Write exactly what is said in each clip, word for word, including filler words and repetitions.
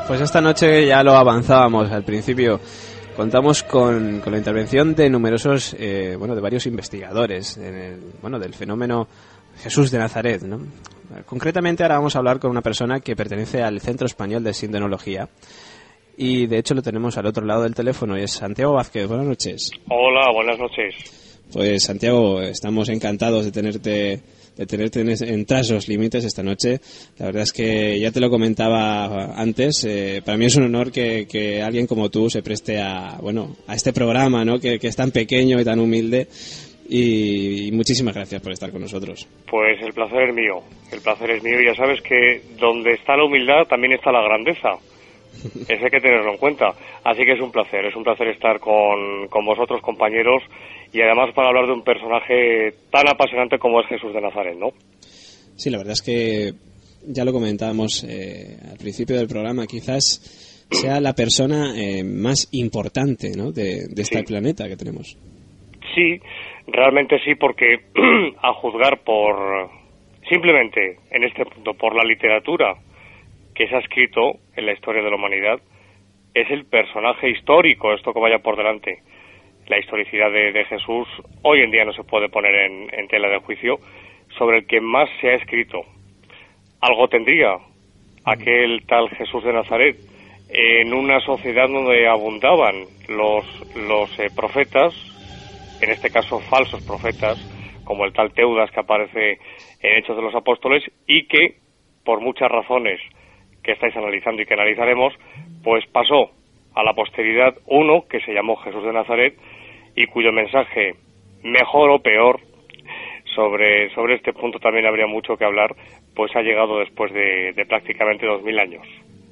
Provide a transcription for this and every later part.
Pues esta noche ya lo avanzábamos al principio. Contamos con, con la intervención de numerosos, eh, bueno, de varios investigadores en el, bueno, del fenómeno Jesús de Nazaret, ¿no? Concretamente ahora vamos a hablar con una persona que pertenece al Centro Español de Sindonología y de hecho lo tenemos al otro lado del teléfono y es Santiago Vázquez. Buenas noches. Hola, buenas noches. Pues Santiago, estamos encantados de tenerte de tenerte en, en Tras los Límites esta noche. La verdad es que ya te lo comentaba antes, eh, para mí es un honor que, que alguien como tú se preste a, bueno, a este programa, ¿no? Que, que es tan pequeño y tan humilde. Y, y muchísimas gracias por estar con nosotros. Pues el placer es mío, el placer es mío. Ya sabes que donde está la humildad también está la grandeza. Eso hay que tenerlo en cuenta. Así que es un placer, es un placer estar con, con vosotros, compañeros, y además para hablar de un personaje tan apasionante como es Jesús de Nazaret, ¿no? Sí, la verdad es que ya lo comentábamos eh, al principio del programa, quizás sea la persona eh, más importante, ¿no? de, de este sí. planeta que tenemos. Sí, realmente sí, porque a juzgar por, simplemente en este punto, por la literatura que se ha escrito en la historia de la humanidad, es el personaje histórico, esto que vaya por delante. La historicidad de, de Jesús hoy en día no se puede poner en, en tela de juicio, sobre el que más se ha escrito. Algo tendría aquel tal Jesús de Nazaret en una sociedad donde abundaban los, los eh, profetas, en este caso falsos profetas, como el tal Teudas que aparece en Hechos de los Apóstoles, y que, por muchas razones que estáis analizando y que analizaremos, pues pasó a la posteridad uno que se llamó Jesús de Nazaret y cuyo mensaje, mejor o peor, sobre, sobre este punto también habría mucho que hablar, pues ha llegado después de, de prácticamente dos mil años.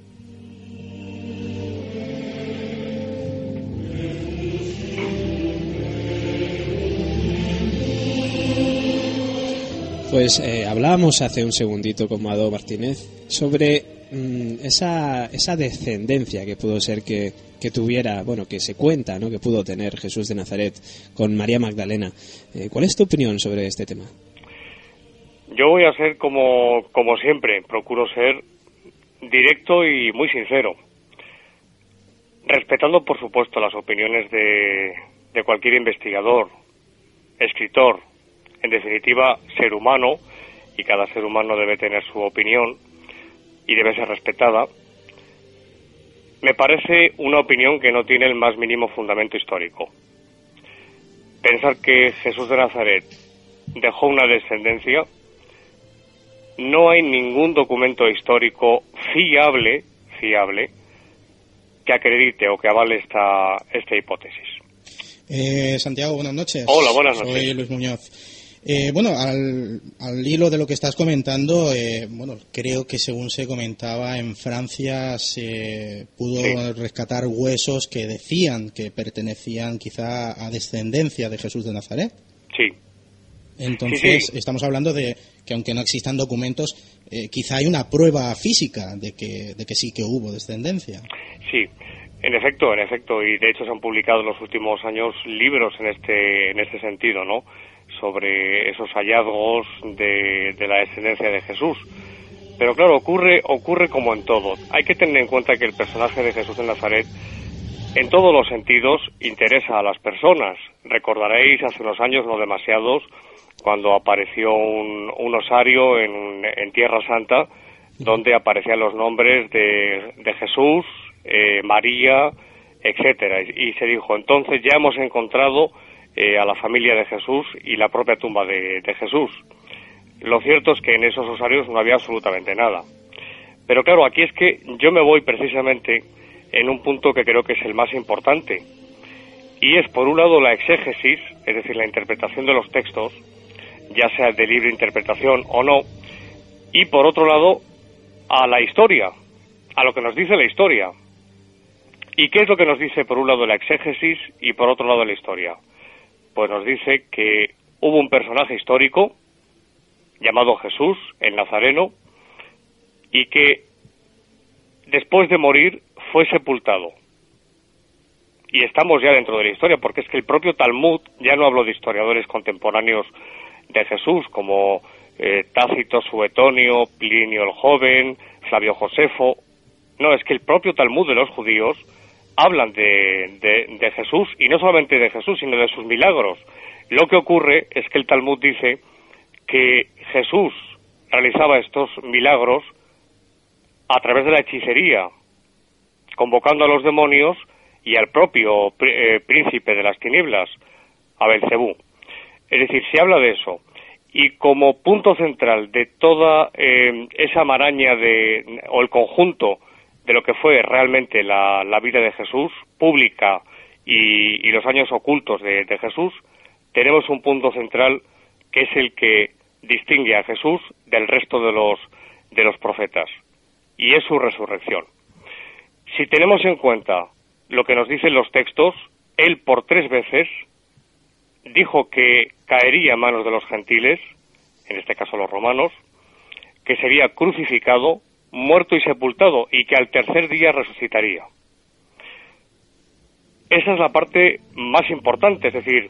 Pues eh, hablábamos hace un segundito con Mado Martínez sobre mmm, esa esa descendencia que pudo ser que, que tuviera, bueno, que se cuenta, ¿no? Que pudo tener Jesús de Nazaret con María Magdalena. Eh, ¿Cuál es tu opinión sobre este tema? Yo voy a ser como, como siempre, procuro ser directo y muy sincero, respetando por supuesto las opiniones de, de cualquier investigador, escritor, en definitiva, ser humano, y cada ser humano debe tener su opinión y debe ser respetada. Me parece una opinión que no tiene el más mínimo fundamento histórico. Pensar que Jesús de Nazaret dejó una descendencia, no hay ningún documento histórico fiable, fiable, que acredite o que avale esta, esta hipótesis. Eh, Santiago, buenas noches. Hola, buenas noches. Soy Luis Muñoz. Eh, bueno, al, al hilo de lo que estás comentando, eh, bueno, creo que según se comentaba en Francia se pudo sí. rescatar huesos que decían que pertenecían quizá a descendencia de Jesús de Nazaret. Sí. Entonces, sí, sí. estamos hablando de que aunque no existan documentos, eh, quizá hay una prueba física de que, de que sí que hubo descendencia. Sí. En efecto, en efecto, y de hecho se han publicado en los últimos años libros en este, en este sentido, ¿no? Sobre esos hallazgos de, de la descendencia de Jesús. Pero claro, ocurre, ocurre como en todo. Hay que tener en cuenta que el personaje de Jesús de Nazaret, en todos los sentidos, interesa a las personas. Recordaréis hace unos años, no demasiados, cuando apareció un, un osario en, en Tierra Santa, donde aparecían los nombres de, de Jesús, eh, María, etcétera. Y, y se dijo, entonces ya hemos encontrado Eh, a la familia de Jesús y la propia tumba de, de Jesús. Lo cierto es que en esos osarios no había absolutamente nada. Pero claro, aquí es que yo me voy precisamente en un punto que creo que es el más importante. Y es, por un lado, la exégesis, es decir, la interpretación de los textos, ya sea de libre interpretación o no, y por otro lado, a la historia, a lo que nos dice la historia. ¿Y qué es lo que nos dice, por un lado, la exégesis y por otro lado, la historia? Pues nos dice que hubo un personaje histórico llamado Jesús, el Nazareno, y que después de morir fue sepultado. Y estamos ya dentro de la historia, porque es que el propio Talmud, ya no hablo de historiadores contemporáneos de Jesús, como eh, Tácito, Suetonio, Plinio el Joven, Flavio Josefo, No, es que el propio Talmud de los judíos hablan de, de, de Jesús, y no solamente de Jesús, sino de sus milagros. Lo que ocurre es que el Talmud dice que Jesús realizaba estos milagros a través de la hechicería, convocando a los demonios y al propio eh, príncipe de las tinieblas, a Belcebú. Es decir, se habla de eso. Y como punto central de toda eh, esa maraña de, o el conjunto de lo que fue realmente la, la vida de Jesús, pública y, y los años ocultos de, de Jesús, tenemos un punto central que es el que distingue a Jesús del resto de los, de los profetas, y es su resurrección. Si tenemos en cuenta lo que nos dicen los textos, él por tres veces dijo que caería en manos de los gentiles, en este caso los romanos, que sería crucificado, muerto y sepultado, y que al tercer día resucitaría. Esa es la parte más importante, es decir,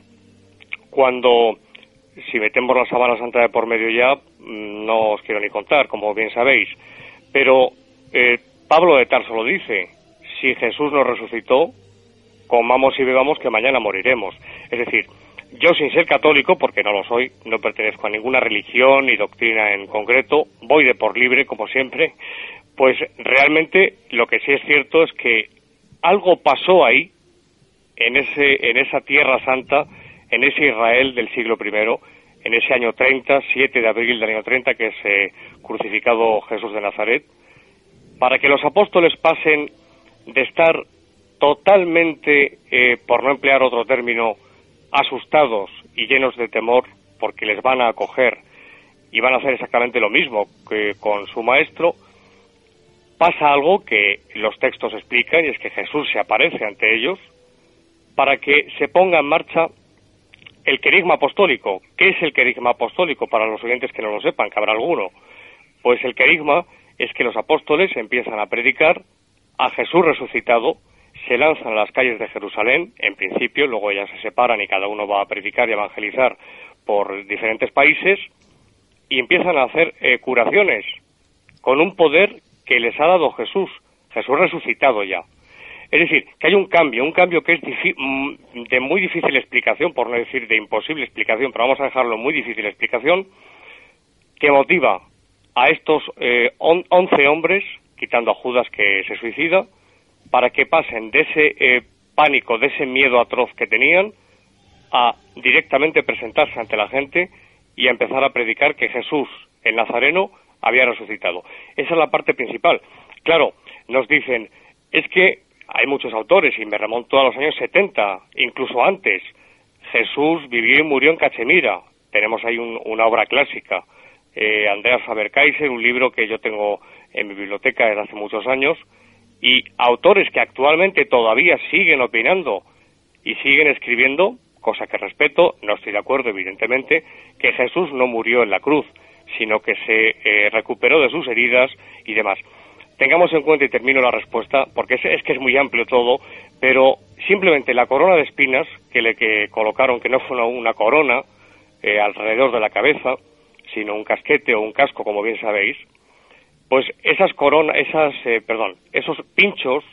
cuando, si metemos la Sábana Santa de por medio ya, no os quiero ni contar, como bien sabéis, pero eh, Pablo de Tarso lo dice: si Jesús nos resucitó, comamos y bebamos que mañana moriremos. Es decir, yo, sin ser católico, porque no lo soy, no pertenezco a ninguna religión ni doctrina en concreto, voy de por libre, como siempre, pues realmente lo que sí es cierto es que algo pasó ahí, en ese, en esa Tierra Santa, en ese Israel del siglo primero, en ese año treinta, siete de abril del año treinta, que es eh, crucificado Jesús de Nazaret, para que los apóstoles pasen de estar totalmente, eh, por no emplear otro término, asustados y llenos de temor porque les van a acoger y van a hacer exactamente lo mismo que con su maestro, pasa algo que los textos explican, y es que Jesús se aparece ante ellos para que se ponga en marcha el querigma apostólico. ¿Qué es el querigma apostólico? Para los oyentes que no lo sepan, que habrá alguno. Pues el querigma es que los apóstoles empiezan a predicar a Jesús resucitado, se lanzan a las calles de Jerusalén, en principio, luego ya se separan y cada uno va a predicar y evangelizar por diferentes países, y empiezan a hacer eh, curaciones con un poder que les ha dado Jesús, Jesús resucitado ya. Es decir, que hay un cambio, un cambio que es de muy difícil explicación, por no decir de imposible explicación, pero vamos a dejarlo muy difícil explicación, que motiva a estos eh, on, once hombres, quitando a Judas que se suicida, para que pasen de ese eh, pánico, de ese miedo atroz que tenían, a directamente presentarse ante la gente y a empezar a predicar que Jesús, el Nazareno, había resucitado. Esa es la parte principal. Claro, nos dicen, es que hay muchos autores, y me remonto a los años setenta, incluso antes. Jesús vivió y murió en Cachemira. Tenemos ahí un, una obra clásica. Eh, Andreas Faber-Kaiser, un libro que yo tengo en mi biblioteca desde hace muchos años, y autores que actualmente todavía siguen opinando y siguen escribiendo, cosa que respeto, no estoy de acuerdo evidentemente, que Jesús no murió en la cruz, sino que se eh, recuperó de sus heridas y demás. Tengamos en cuenta, y termino la respuesta, porque es, es que es muy amplio todo, pero simplemente la corona de espinas que le que colocaron, que no fue una, una corona eh, alrededor de la cabeza, sino un casquete o un casco, como bien sabéis, pues esas coronas, esas, eh, perdón, esos pinchos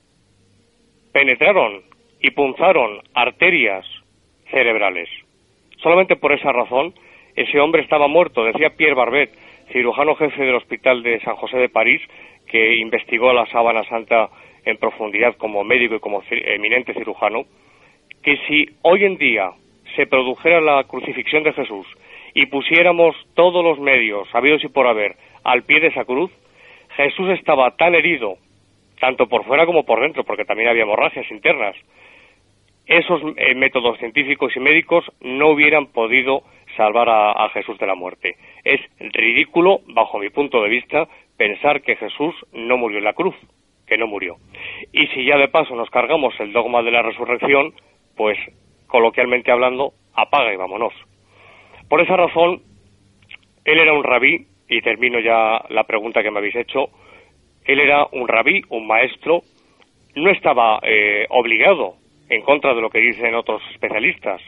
penetraron y punzaron arterias cerebrales. Solamente por esa razón, ese hombre estaba muerto. Decía Pierre Barbet, cirujano jefe del Hospital de San José de París, que investigó la Sábana Santa en profundidad como médico y como eminente cirujano, que si hoy en día se produjera la crucifixión de Jesús y pusiéramos todos los medios, habidos y por haber, al pie de esa cruz, Jesús estaba tan herido, tanto por fuera como por dentro, porque también había hemorragias internas. Esos eh, métodos científicos y médicos no hubieran podido salvar a, a Jesús de la muerte. Es ridículo, bajo mi punto de vista, pensar que Jesús no murió en la cruz, que no murió. Y si ya de paso nos cargamos el dogma de la resurrección, pues, coloquialmente hablando, apaga y vámonos. Por esa razón, él era un rabí, y termino ya la pregunta que me habéis hecho, él era un rabí, un maestro, no estaba eh, obligado, en contra de lo que dicen otros especialistas,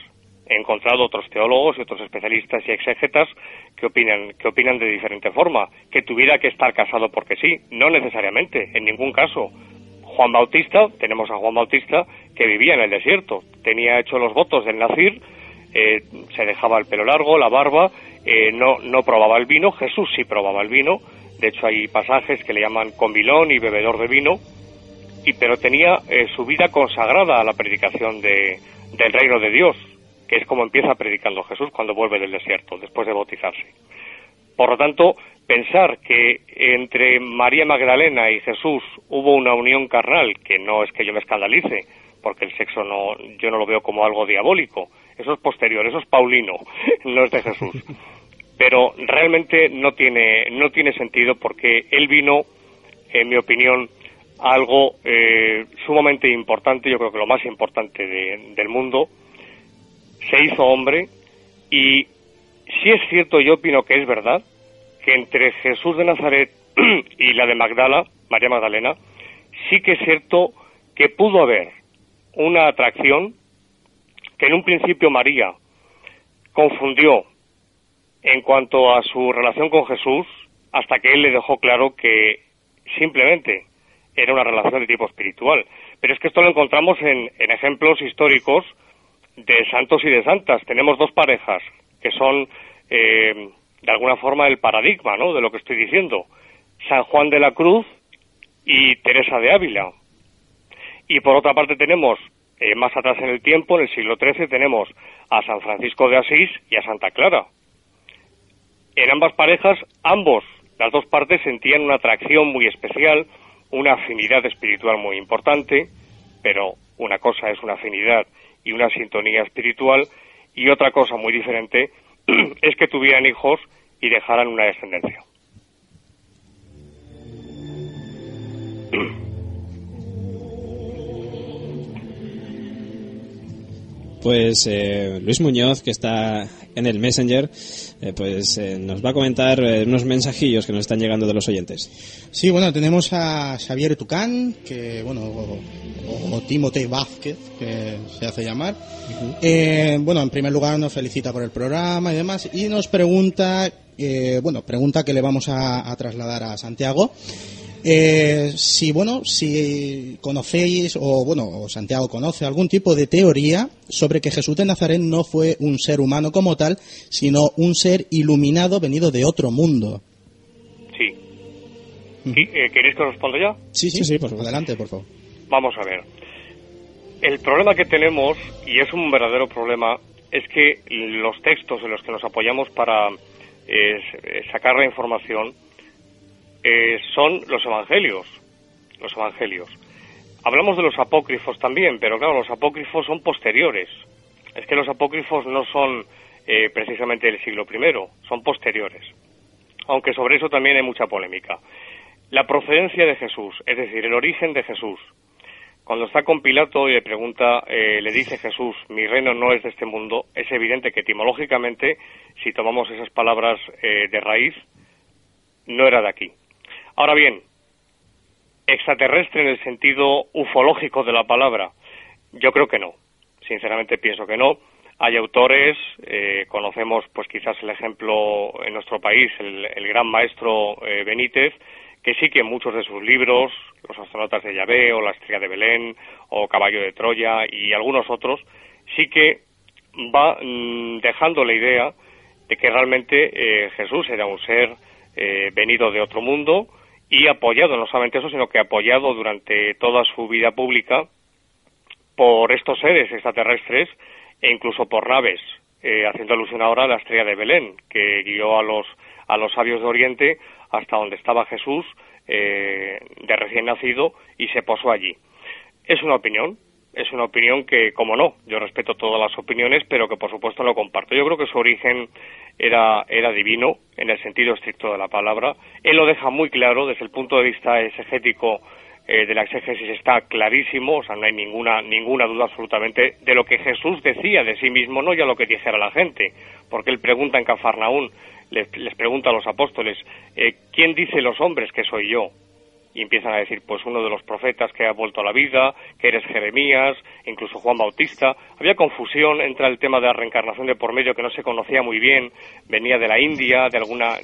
He encontrado otros teólogos y otros especialistas y exégetas que opinan, que opinan de diferente forma, que tuviera que estar casado porque sí, no necesariamente, en ningún caso. Juan Bautista, tenemos a Juan Bautista que vivía en el desierto, tenía hecho los votos del nacir, eh, se dejaba el pelo largo, la barba, eh, no, no probaba el vino. Jesús sí probaba el vino, de hecho hay pasajes que le llaman comilón y bebedor de vino, y pero tenía eh, su vida consagrada a la predicación de, del reino de Dios, que es como empieza predicando Jesús cuando vuelve del desierto, después de bautizarse. Por lo tanto, pensar que entre María Magdalena y Jesús hubo una unión carnal, que no es que yo me escandalice, porque el sexo no, yo no lo veo como algo diabólico, eso es posterior, eso es paulino, no es de Jesús. Pero realmente no tiene, no tiene sentido, porque él vino, en mi opinión, a algo eh, sumamente importante, yo creo que lo más importante de, del mundo. Se hizo hombre, y si es cierto, yo opino que es verdad, que entre Jesús de Nazaret y la de Magdala, María Magdalena, sí que es cierto que pudo haber una atracción que en un principio María confundió en cuanto a su relación con Jesús, hasta que él le dejó claro que simplemente era una relación de tipo espiritual. Pero es que esto lo encontramos en, en ejemplos históricos de santos y de santas. Tenemos dos parejas que son eh, de alguna forma el paradigma, ¿no?, de lo que estoy diciendo: San Juan de la Cruz y Teresa de Ávila. Y por otra parte tenemos, eh, más atrás en el tiempo, en el siglo trece, tenemos a San Francisco de Asís y a Santa Clara. En ambas parejas, ambos, las dos partes, sentían una atracción muy especial, una afinidad espiritual muy importante, pero una cosa es una afinidad y una sintonía espiritual, y otra cosa muy diferente es que tuvieran hijos y dejaran una descendencia. Pues eh, Luis Muñoz, que está en el Messenger, eh, pues eh, nos va a comentar eh, unos mensajillos que nos están llegando de los oyentes. Sí, bueno, tenemos a Xavier Tucán, que bueno, o, o Timote Vázquez, que se hace llamar. Uh-huh. Eh, bueno, en primer lugar nos felicita por el programa y demás, y nos pregunta, eh, bueno, pregunta que le vamos a, a trasladar a Santiago. Eh, si bueno, si conocéis, o bueno, o Santiago conoce algún tipo de teoría sobre que Jesús de Nazaret no fue un ser humano como tal, sino un ser iluminado venido de otro mundo. Sí. ¿Y, eh, ¿Queréis que os responda ya? Sí, sí, sí, sí, por favor. Adelante, por favor. Vamos a ver. El problema que tenemos, y es un verdadero problema, es que los textos en los que nos apoyamos para eh, sacar la información Eh, son los evangelios, los evangelios. Hablamos de los apócrifos también, pero claro, los apócrifos son posteriores. Es que los apócrifos no son eh, precisamente del siglo primero, son posteriores. Aunque sobre eso también hay mucha polémica. La procedencia de Jesús, es decir, el origen de Jesús. Cuando está con Pilato y le pregunta, eh, le dice Jesús, mi reino no es de este mundo, es evidente que etimológicamente, si tomamos esas palabras eh, de raíz, no era de aquí. Ahora bien, extraterrestre en el sentido ufológico de la palabra, yo creo que no. Sinceramente pienso que no. Hay autores, eh, conocemos pues quizás el ejemplo en nuestro país, el, el gran maestro eh, Benítez, que sí que en muchos de sus libros, Los astronautas de Yahvé, o La estrella de Belén, o Caballo de Troya, y algunos otros, sí que va mmm, dejando la idea de que realmente eh, Jesús era un ser eh, venido de otro mundo, y apoyado, no solamente eso, sino que apoyado durante toda su vida pública por estos seres extraterrestres e incluso por naves, eh, haciendo alusión ahora a la estrella de Belén, que guió a los a los sabios de Oriente hasta donde estaba Jesús eh, de recién nacido y se posó allí. Es una opinión, es una opinión que, como no, yo respeto todas las opiniones, pero que por supuesto no comparto. Yo creo que su origen era, era divino, en el sentido estricto de la palabra. Él lo deja muy claro, desde el punto de vista exegético eh, de la exégesis está clarísimo, o sea, no hay ninguna, ninguna duda absolutamente de lo que Jesús decía de sí mismo, no ya lo que dijera la gente, porque él pregunta en Cafarnaún, les, les pregunta a los apóstoles, eh, ¿quién dice los hombres que soy yo? y empiezan a decir, pues uno de los profetas que ha vuelto a la vida, que eres Jeremías, incluso Juan Bautista. Había confusión entre el tema de la reencarnación de por medio, que no se conocía muy bien, venía de la India, de alguna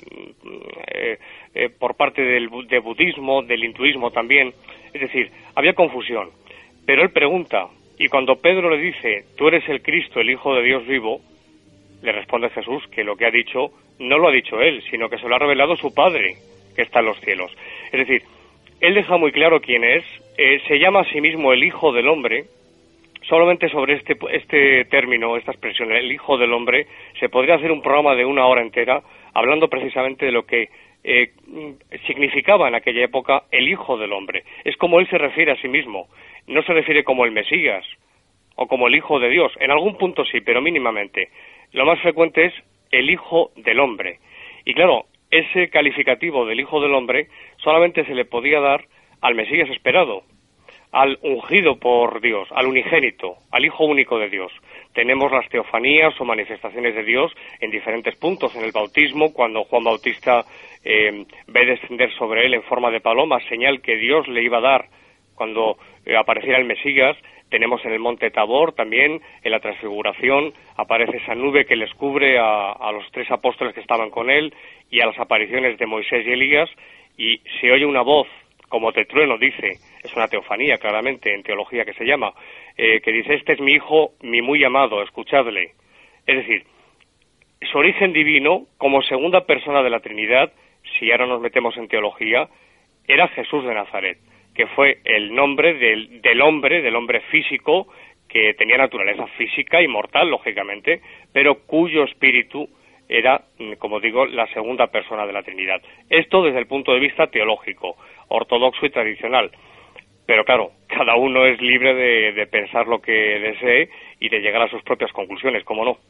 eh, eh, por parte del de budismo, del hinduismo también. Es decir, había confusión. Pero él pregunta, y cuando Pedro le dice, tú eres el Cristo, el Hijo de Dios vivo, le responde Jesús que lo que ha dicho no lo ha dicho él, sino que se lo ha revelado su Padre, que está en los cielos. Es decir, él deja muy claro quién es, eh, se llama a sí mismo el Hijo del Hombre. Solamente sobre este, este término, esta expresión, el Hijo del Hombre, se podría hacer un programa de una hora entera hablando precisamente de lo que eh, significaba en aquella época el Hijo del Hombre. Es como él se refiere a sí mismo, no se refiere como el Mesías o como el Hijo de Dios, en algún punto sí, pero mínimamente. Lo más frecuente es el Hijo del Hombre. Y claro, ese calificativo del Hijo del Hombre solamente se le podía dar al Mesías esperado, al ungido por Dios, al unigénito, al Hijo único de Dios. Tenemos las teofanías o manifestaciones de Dios en diferentes puntos. En el bautismo, cuando Juan Bautista eh, ve descender sobre él en forma de paloma, señal que Dios le iba a dar cuando eh, apareciera el Mesías. Tenemos en el monte Tabor también, en la transfiguración, aparece esa nube que les cubre a, a los tres apóstoles que estaban con él y a las apariciones de Moisés y Elías, y se oye una voz, como de trueno, dice, es una teofanía claramente, en teología que se llama, eh, que dice, este es mi hijo, mi muy amado, escuchadle. Es decir, su origen divino, como segunda persona de la Trinidad, si ahora nos metemos en teología, era Jesús de Nazaret, que fue el nombre del, del hombre, del hombre físico, que tenía naturaleza física y mortal, lógicamente, pero cuyo espíritu era, como digo, la segunda persona de la Trinidad. Esto desde el punto de vista teológico, ortodoxo y tradicional. Pero claro, cada uno es libre de, de pensar lo que desee y de llegar a sus propias conclusiones, ¿cómo no?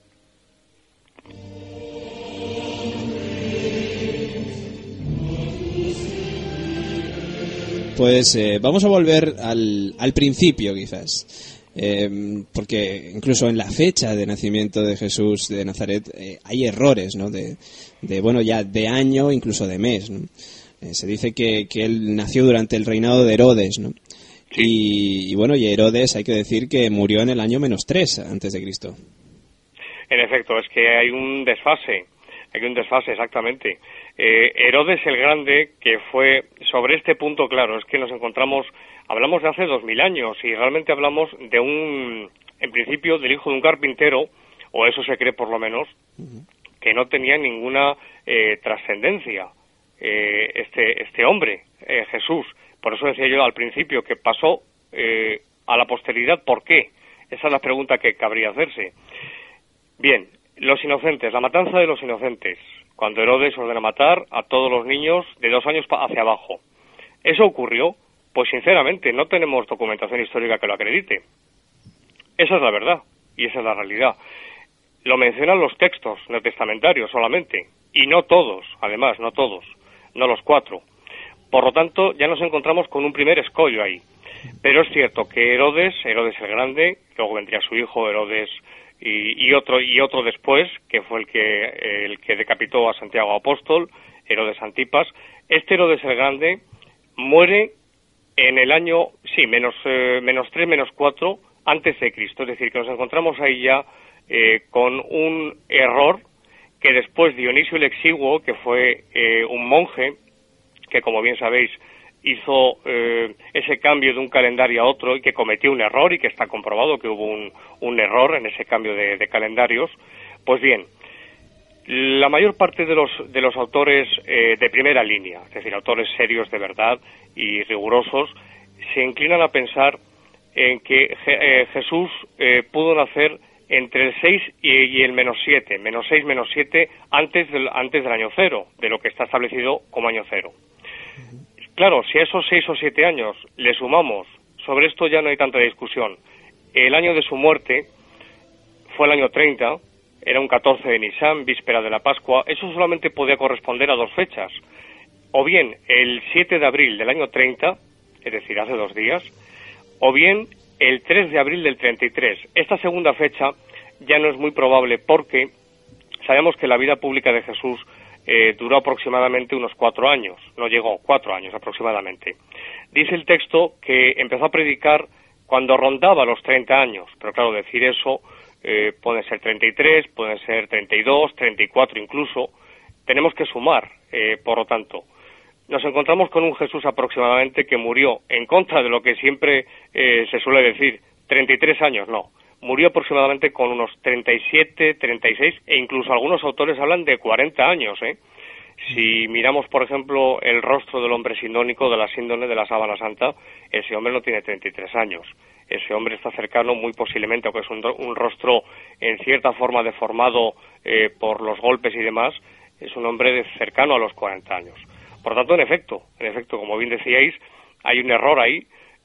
Pues eh, vamos a volver al, al principio, quizás. Eh, porque incluso en la fecha de nacimiento de Jesús de Nazaret eh, hay errores, ¿no? De, de, bueno, ya de año, incluso de mes, ¿no? Eh, se dice que, que él nació durante el reinado de Herodes, ¿no? Y, y bueno, y Herodes, hay que decir que murió en el año menos tres antes de Cristo. En efecto, es que hay un desfase, hay un desfase exactamente. Eh, Herodes el Grande, que fue sobre este punto, claro, es que nos encontramos, hablamos de hace dos mil años y realmente hablamos de un, en principio, del hijo de un carpintero, o eso se cree por lo menos, uh-huh. que no tenía ninguna eh, trascendencia eh, este este hombre, eh, Jesús. Por eso decía yo al principio que pasó eh, a la posteridad. ¿Por qué? Esa es la pregunta que cabría hacerse. Bien, los inocentes, la matanza de los inocentes, cuando Herodes ordena matar a todos los niños de dos años hacia abajo. ¿Eso ocurrió? Pues sinceramente no tenemos documentación histórica que lo acredite. Esa es la verdad y esa es la realidad. Lo mencionan los textos neotestamentarios solamente, y no todos, además, no todos, no los cuatro. Por lo tanto, ya nos encontramos con un primer escollo ahí. Pero es cierto que Herodes, Herodes el Grande, luego vendría su hijo Herodes y, y otro y otro después, que fue el que el que decapitó a Santiago Apóstol, Herodes Antipas. Este Herodes el Grande muere en el año, sí, menos eh, menos tres, menos cuatro antes de Cristo. Es decir, que nos encontramos ahí ya eh, con un error que después Dionisio el Exiguo, que fue eh, un monje, que como bien sabéis hizo eh, ese cambio de un calendario a otro y que cometió un error y que está comprobado que hubo un, un error en ese cambio de, de calendarios. Pues bien, la mayor parte de los de los autores eh, de primera línea, es decir, autores serios de verdad y rigurosos, se inclinan a pensar en que eh, Jesús eh, pudo nacer entre el seis y, y el menos siete, menos seis, menos siete, antes del, antes del año cero, de lo que está establecido como año cero. Claro, si a esos seis o siete años le sumamos, sobre esto ya no hay tanta discusión. El año de su muerte fue el año treinta, era un catorce de Nisan, víspera de la Pascua. Eso solamente podía corresponder a dos fechas. O bien el siete de abril del año treinta, es decir, hace dos días, o bien el tres de abril del treinta y tres. Esta segunda fecha ya no es muy probable porque sabemos que la vida pública de Jesús eh, duró aproximadamente unos cuatro años, no llegó, cuatro años aproximadamente. Dice el texto que empezó a predicar cuando rondaba los treinta años, pero claro, decir eso eh, puede ser treinta y tres, pueden ser treinta y dos, treinta y cuatro incluso, tenemos que sumar, eh, por lo tanto. Nos encontramos con un Jesús aproximadamente que murió en contra de lo que siempre eh, se suele decir, treinta y tres años, no. Murió aproximadamente con unos treinta y siete, treinta y seis, e incluso algunos autores hablan de cuarenta años, ¿eh? Si miramos, por ejemplo, el rostro del hombre sindónico de la síndone de la sábana santa, ese hombre no tiene treinta y tres años. Ese hombre está cercano muy posiblemente, aunque es un, un rostro en cierta forma deformado eh, por los golpes y demás, es un hombre de cercano a los cuarenta años. Por tanto, en efecto, en efecto, como bien decíais, hay un error ahí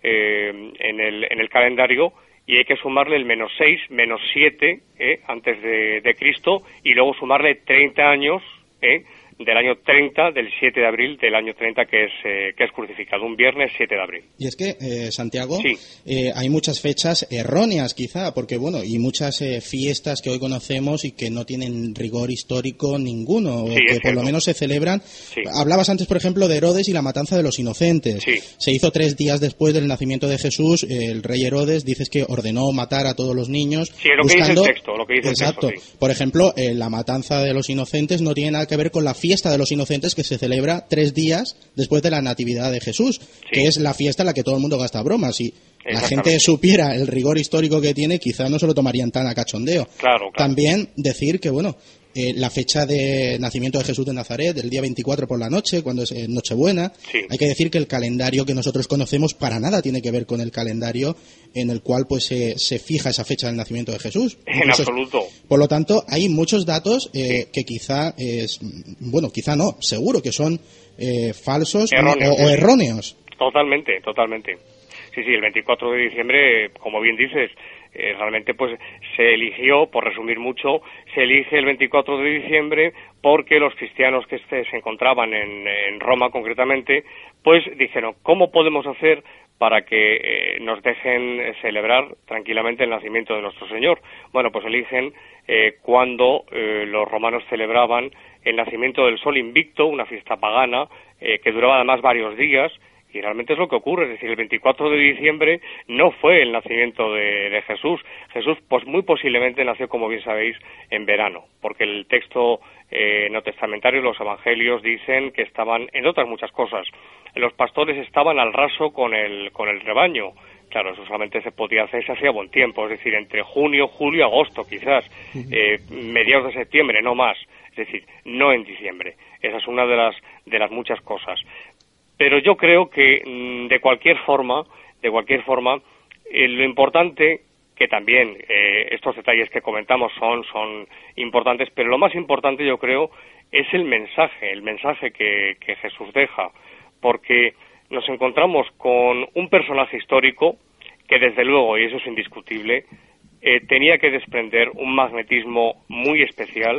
eh, en, el, en el calendario, y hay que sumarle el menos seis, menos siete, eh, antes de, de Cristo, y luego sumarle treinta años, eh, del año treinta, del siete de abril del año treinta, que es eh, que es crucificado, un viernes siete de abril. Y es que, eh, Santiago, sí. eh, hay muchas fechas erróneas quizá, porque bueno, y muchas eh, fiestas que hoy conocemos y que no tienen rigor histórico ninguno, sí, o que por lo menos se celebran. Sí. Hablabas antes, por ejemplo, de Herodes y la matanza de los inocentes. Sí. Se hizo tres días después del nacimiento de Jesús. El rey Herodes, dices que ordenó matar a todos los niños. Sí, es lo buscando... que dice el texto. Lo que dice Exacto. El texto, sí. Por ejemplo, eh, la matanza de los inocentes no tiene nada que ver con la fiesta de los inocentes, que se celebra tres días después de la natividad de Jesús, sí. que es la fiesta en la que todo el mundo gasta bromas. Si la gente supiera el rigor histórico que tiene, quizá no se lo tomarían tan a cachondeo. Claro, claro. También decir que, bueno, eh, la fecha de nacimiento de Jesús de Nazaret, el día veinticuatro por la noche, cuando es eh, Nochebuena, sí. hay que decir que el calendario que nosotros conocemos para nada tiene que ver con el calendario en el cual pues eh, se fija esa fecha del nacimiento de Jesús. En Incluso, absoluto. Por lo tanto, hay muchos datos eh, sí. que quizá, es, bueno, quizá no, seguro que son eh, falsos erróneos, o, o erróneos. Totalmente, totalmente. Sí, sí, el veinticuatro de diciembre, como bien dices, eh, realmente pues se eligió, por resumir mucho, se elige el veinticuatro de diciembre porque los cristianos que este, se encontraban en, en Roma concretamente, pues dijeron, ¿cómo podemos hacer para que eh, nos dejen celebrar tranquilamente el nacimiento de nuestro Señor? Bueno, pues eligen eh, cuando eh, los romanos celebraban el nacimiento del Sol Invicto, una fiesta pagana eh, que duraba además varios días. Y realmente es lo que ocurre, es decir, el veinticuatro de diciembre no fue el nacimiento de, de Jesús. Jesús, pues muy posiblemente nació, como bien sabéis, en verano, porque el texto eh, no testamentario, los evangelios dicen que estaban, entre otras muchas cosas, los pastores estaban al raso con el, con el rebaño. Claro, eso solamente se podía hacer, se hacía buen tiempo, es decir, entre junio, julio, agosto, quizás, eh, mediados de septiembre, no más, es decir, no en diciembre. Esa es una de las, de las muchas cosas. Pero yo creo que de cualquier forma, de cualquier forma, eh, lo importante, que también eh, estos detalles que comentamos son, son importantes, pero lo más importante yo creo es el mensaje, el mensaje que, que Jesús deja, porque nos encontramos con un personaje histórico que desde luego, y eso es indiscutible, eh, tenía que desprender un magnetismo muy especial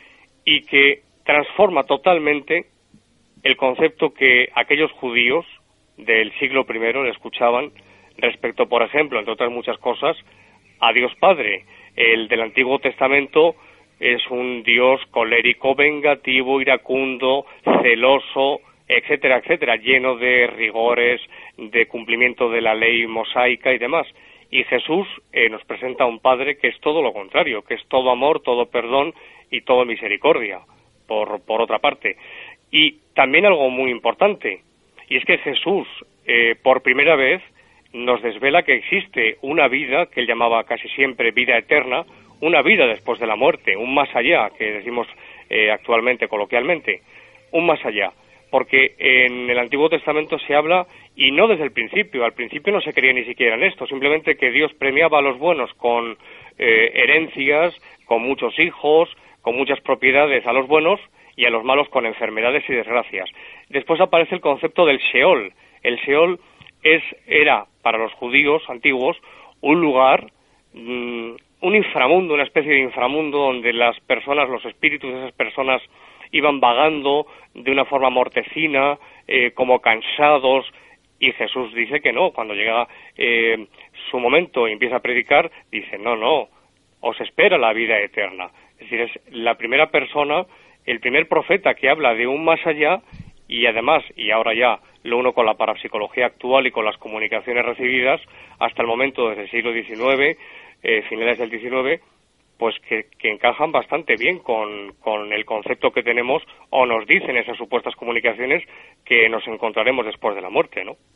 y que transforma totalmente el concepto que aquellos judíos del siglo primero le escuchaban respecto, por ejemplo, entre otras muchas cosas, a Dios Padre. El del Antiguo Testamento es un Dios colérico, vengativo, iracundo, celoso, etcétera, etcétera, lleno de rigores, de cumplimiento de la ley mosaica y demás. Y Jesús eh, nos presenta a un Padre que es todo lo contrario, que es todo amor, todo perdón y todo misericordia, por, por otra parte. Y también algo muy importante, y es que Jesús, eh, por primera vez, nos desvela que existe una vida, que él llamaba casi siempre vida eterna, una vida después de la muerte, un más allá, que decimos eh, actualmente, coloquialmente, un más allá. Porque en el Antiguo Testamento se habla, y no desde el principio, al principio no se creía ni siquiera en esto, simplemente que Dios premiaba a los buenos con eh, herencias, con muchos hijos, con muchas propiedades a los buenos, y a los malos con enfermedades y desgracias. Después aparece el concepto del Sheol. El Sheol es, era, para los judíos antiguos, un lugar, mmm, un inframundo, una especie de inframundo donde las personas, los espíritus de esas personas iban vagando de una forma mortecina, eh, como cansados, y Jesús dice que no. Cuando llega eh, su momento y empieza a predicar, dice, no, no, os espera la vida eterna. Es decir, es la primera persona el primer profeta que habla de un más allá, y además, y ahora ya lo uno con la parapsicología actual y con las comunicaciones recibidas, hasta el momento desde el siglo diecinueve, eh, finales del diecinueve, pues que, que encajan bastante bien con, con el concepto que tenemos, o nos dicen esas supuestas comunicaciones, que nos encontraremos después de la muerte, ¿no?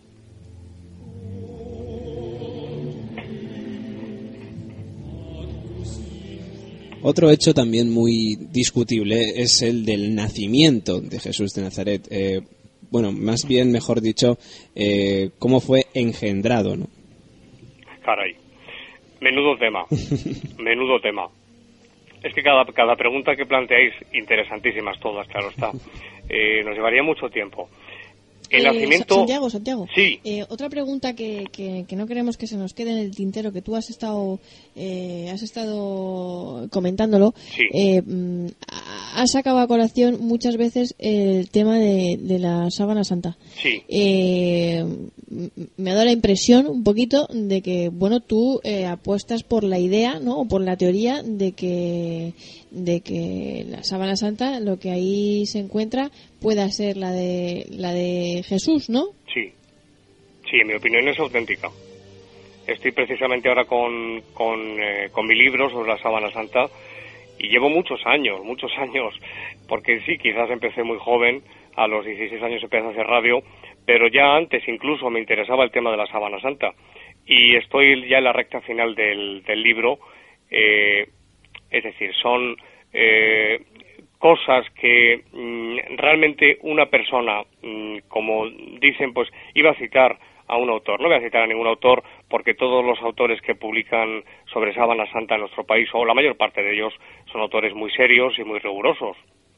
Otro hecho también muy discutible es el del nacimiento de Jesús de Nazaret. Eh, bueno, más bien, mejor dicho, eh, cómo fue engendrado, ¿no? Caray, menudo tema, menudo tema. Es que cada, cada pregunta que planteáis, interesantísimas todas, claro está, eh, nos llevaría mucho tiempo. El eh, nacimiento... Santiago, Santiago. Sí. Eh, otra pregunta que, que, que no queremos que se nos quede en el tintero, que tú has estado eh, has estado comentándolo. Sí. Eh, has sacado a colación muchas veces el tema de, de la sábana santa. Sí. Eh, me ha dado la impresión un poquito de que, bueno, tú eh, apuestas por la idea, ¿no? O por la teoría de que de que la sábana santa, lo que ahí se encuentra, pueda ser la de la de Jesús, ¿no? Sí, sí, en mi opinión es auténtica. Estoy precisamente ahora con, con, eh, con mi libro sobre la sábana santa y llevo muchos años, muchos años, porque sí, quizás empecé muy joven, a los dieciséis años empecé a hacer radio, pero ya antes incluso me interesaba el tema de la sábana santa y estoy ya en la recta final del, del libro, eh, es decir, son eh, cosas que mmm, realmente una persona, mmm, como dicen, pues iba a citar a un autor. No voy a citar a ningún autor porque todos los autores que publican sobre sábana santa en nuestro país, o la mayor parte de ellos, son autores muy serios y muy rigurosos.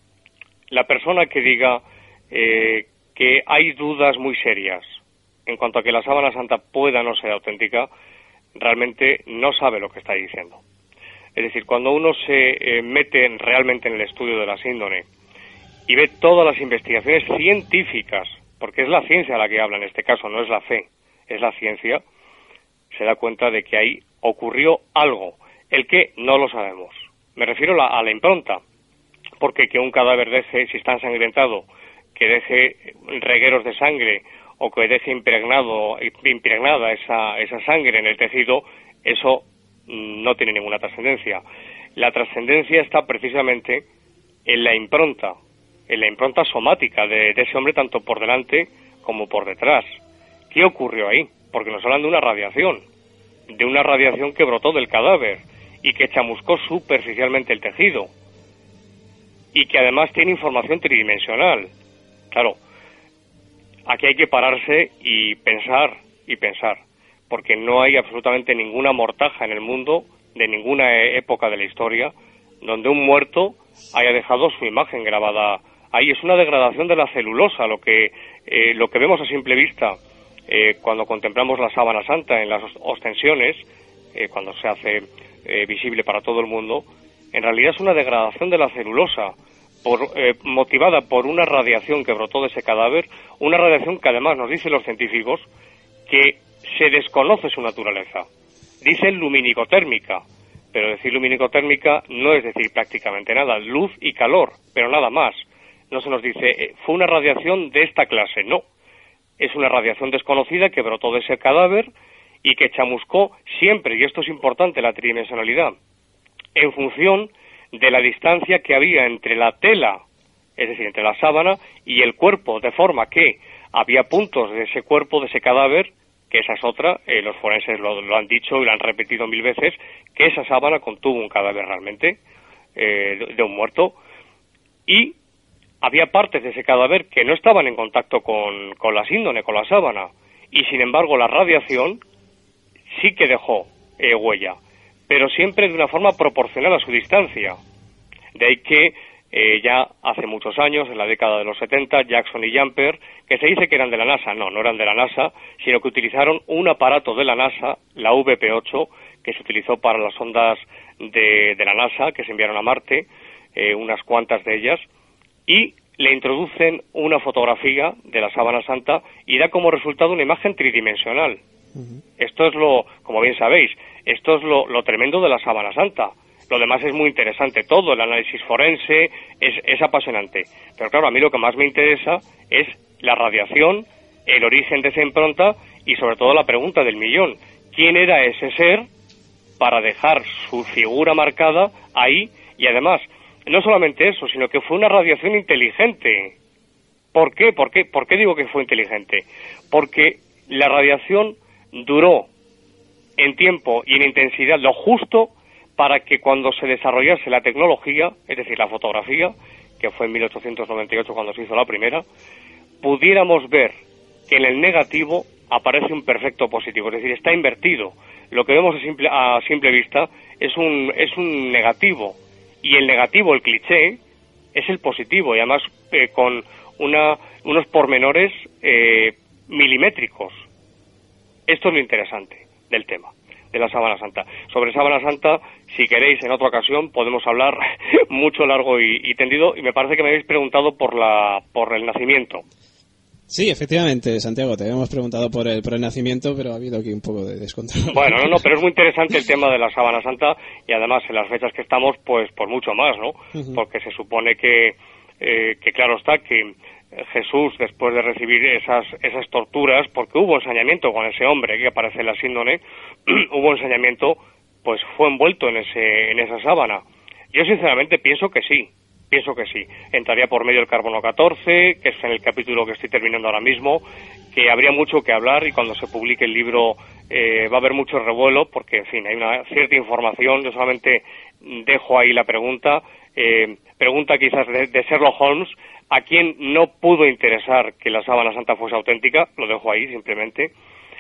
La persona que diga eh, que hay dudas muy serias en cuanto a que la sábana santa pueda no ser auténtica, realmente no sabe lo que está diciendo. Es decir, cuando uno se eh, mete realmente en el estudio de la síndone y ve todas las investigaciones científicas, porque es la ciencia la que habla en este caso, no es la fe, es la ciencia, se da cuenta de que ahí ocurrió algo. ¿El qué? No lo sabemos. Me refiero a la, a la impronta, porque que un cadáver deje, si está ensangrentado, que deje regueros de sangre o que deje impregnado, impregnada esa, esa sangre en el tejido, eso no tiene ninguna trascendencia. La trascendencia está precisamente en la impronta, en la impronta somática de, de ese hombre, tanto por delante como por detrás. ¿Qué ocurrió ahí? Porque nos hablan de una radiación, de una radiación que brotó del cadáver y que chamuscó superficialmente el tejido y que además tiene información tridimensional. Claro, aquí hay que pararse y pensar y pensar, porque no hay absolutamente ninguna mortaja en el mundo, de ninguna época de la historia, donde un muerto haya dejado su imagen grabada ahí. Es una degradación de la celulosa, lo que eh, lo que vemos a simple vista eh, cuando contemplamos la sábana santa en las ostensiones, eh, cuando se hace eh, visible para todo el mundo, en realidad es una degradación de la celulosa, por, eh, motivada por una radiación que brotó de ese cadáver, una radiación que además nos dicen los científicos que se desconoce su naturaleza. Dicen luminicotérmica, pero decir luminicotérmica no es decir prácticamente nada. Luz y calor, pero nada más. No se nos dice, eh, fue una radiación de esta clase, no. Es una radiación desconocida que brotó de ese cadáver y que chamuscó siempre, y esto es importante, la tridimensionalidad, en función de la distancia que había entre la tela, es decir, entre la sábana y el cuerpo, de forma que había puntos de ese cuerpo, de ese cadáver, que esa es otra, eh, los forenses lo, lo han dicho y lo han repetido mil veces, que esa sábana contuvo un cadáver realmente, eh, de, de un muerto, y había partes de ese cadáver que no estaban en contacto con, con la síndone, con la sábana, y sin embargo la radiación sí que dejó eh, huella, pero siempre de una forma proporcional a su distancia. De ahí que eh, ya hace muchos años, en la década de los setenta, Jackson y Jumper, que se dice que eran de la NASA, no, no eran de la NASA, sino que utilizaron un aparato de la NASA, la V P ocho, que se utilizó para las ondas de, de la NASA, que se enviaron a Marte, eh, unas cuantas de ellas, y le introducen una fotografía de la sábana santa y da como resultado una imagen tridimensional. Uh-huh. Esto es lo, como bien sabéis, esto es lo, lo tremendo de la sábana santa. Lo demás es muy interesante, todo el análisis forense es, es apasionante. Pero claro, a mí lo que más me interesa es la radiación, el origen de esa impronta y sobre todo la pregunta del millón. ¿Quién era ese ser para dejar su figura marcada ahí? Y además, no solamente eso, sino que fue una radiación inteligente. ¿Por qué? ¿Por qué? ¿Por qué digo que fue inteligente? Porque la radiación duró en tiempo y en intensidad lo justo para que cuando se desarrollase la tecnología, es decir, la fotografía, que fue en mil ochocientos noventa y ocho cuando se hizo la primera, pudiéramos ver que en el negativo aparece un perfecto positivo, es decir, está invertido. Lo que vemos a simple, a simple vista es un, es un negativo, y el negativo, el cliché, es el positivo, y además eh, con una, unos pormenores eh, milimétricos. Esto es lo interesante del tema de la Sábana Santa. Sobre Sábana Santa, si queréis, en otra ocasión podemos hablar mucho, largo y, y tendido, y me parece que me habéis preguntado por la por el nacimiento. Sí, efectivamente, Santiago, te habíamos preguntado por el, por el nacimiento, pero ha habido aquí un poco de descontrol. Bueno, no, no, pero es muy interesante el tema de la Sábana Santa, y además en las fechas que estamos, pues por mucho más, ¿no? Uh-huh. Porque se supone que, eh, que claro está, que Jesús, después de recibir esas esas torturas, porque hubo ensañamiento con ese hombre que aparece en la síndone, hubo ensañamiento, pues fue envuelto en ese en esa sábana. Yo sinceramente pienso que sí, pienso que sí. Entraría por medio del carbono catorce, que es en el capítulo que estoy terminando ahora mismo, que habría mucho que hablar, y cuando se publique el libro eh, va a haber mucho revuelo, porque, en fin, hay una cierta información. Yo solamente dejo ahí la pregunta, eh, pregunta quizás de, de Sherlock Holmes, a quien no pudo interesar que la Sábana Santa fuese auténtica, lo dejo ahí simplemente,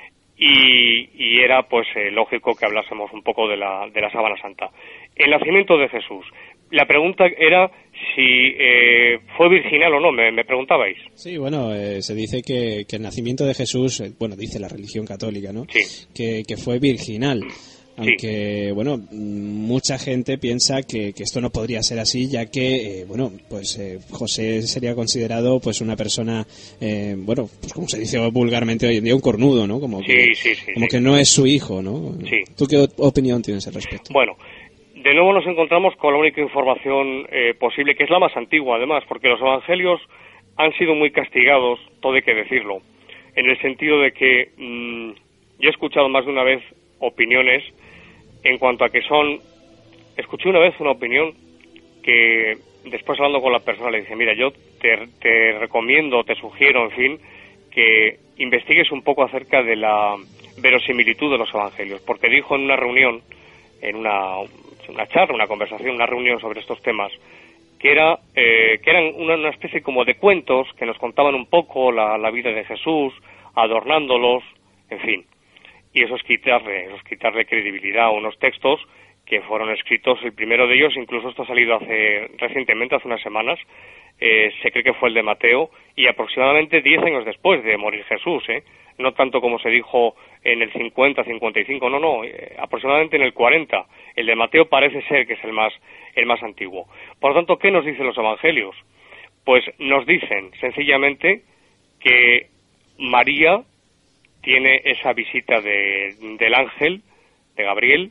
y, y era pues eh, lógico que hablásemos un poco de la, de la Sábana Santa. El nacimiento de Jesús. La pregunta era si eh, fue virginal o no, me, me preguntabais. Sí, bueno, eh, se dice que, que el nacimiento de Jesús, eh, bueno, dice la religión católica, ¿no? Sí. Que, que fue virginal. Aunque, sí. bueno, mucha gente piensa que, que esto no podría ser así, ya que, eh, bueno, pues eh, José sería considerado pues una persona, eh, bueno, pues como se dice vulgarmente hoy en día, un cornudo, ¿no? Como que, sí, sí, sí, como sí. que no es su hijo, ¿no? Sí. ¿Tú qué opinión tienes al respecto? Bueno, de nuevo nos encontramos con la única información eh, posible, que es la más antigua, además, porque los evangelios han sido muy castigados, todo hay que decirlo, en el sentido de que mmm, yo he escuchado más de una vez opiniones en cuanto a que son... Escuché una vez una opinión que después, hablando con la persona, le dije, mira, yo te, te recomiendo, te sugiero, en fin, que investigues un poco acerca de la verosimilitud de los evangelios, porque dijo en una reunión, en una, una charla, una conversación, una reunión sobre estos temas, que era eh, que eran una, una especie como de cuentos que nos contaban un poco la, la vida de Jesús, adornándolos, en fin. Y eso es quitarle, eso es quitarle credibilidad a unos textos que fueron escritos, el primero de ellos, incluso esto ha salido hace recientemente, hace unas semanas, eh, se cree que fue el de Mateo, y aproximadamente diez años después de morir Jesús, ¿eh? No tanto como se dijo en el cincuenta, cincuenta y cinco, no, no, eh, aproximadamente en el cuarenta. El de Mateo parece ser que es el más, el más antiguo. Por lo tanto, ¿qué nos dicen los evangelios? Pues nos dicen, sencillamente, que María tiene esa visita de, del ángel, de Gabriel,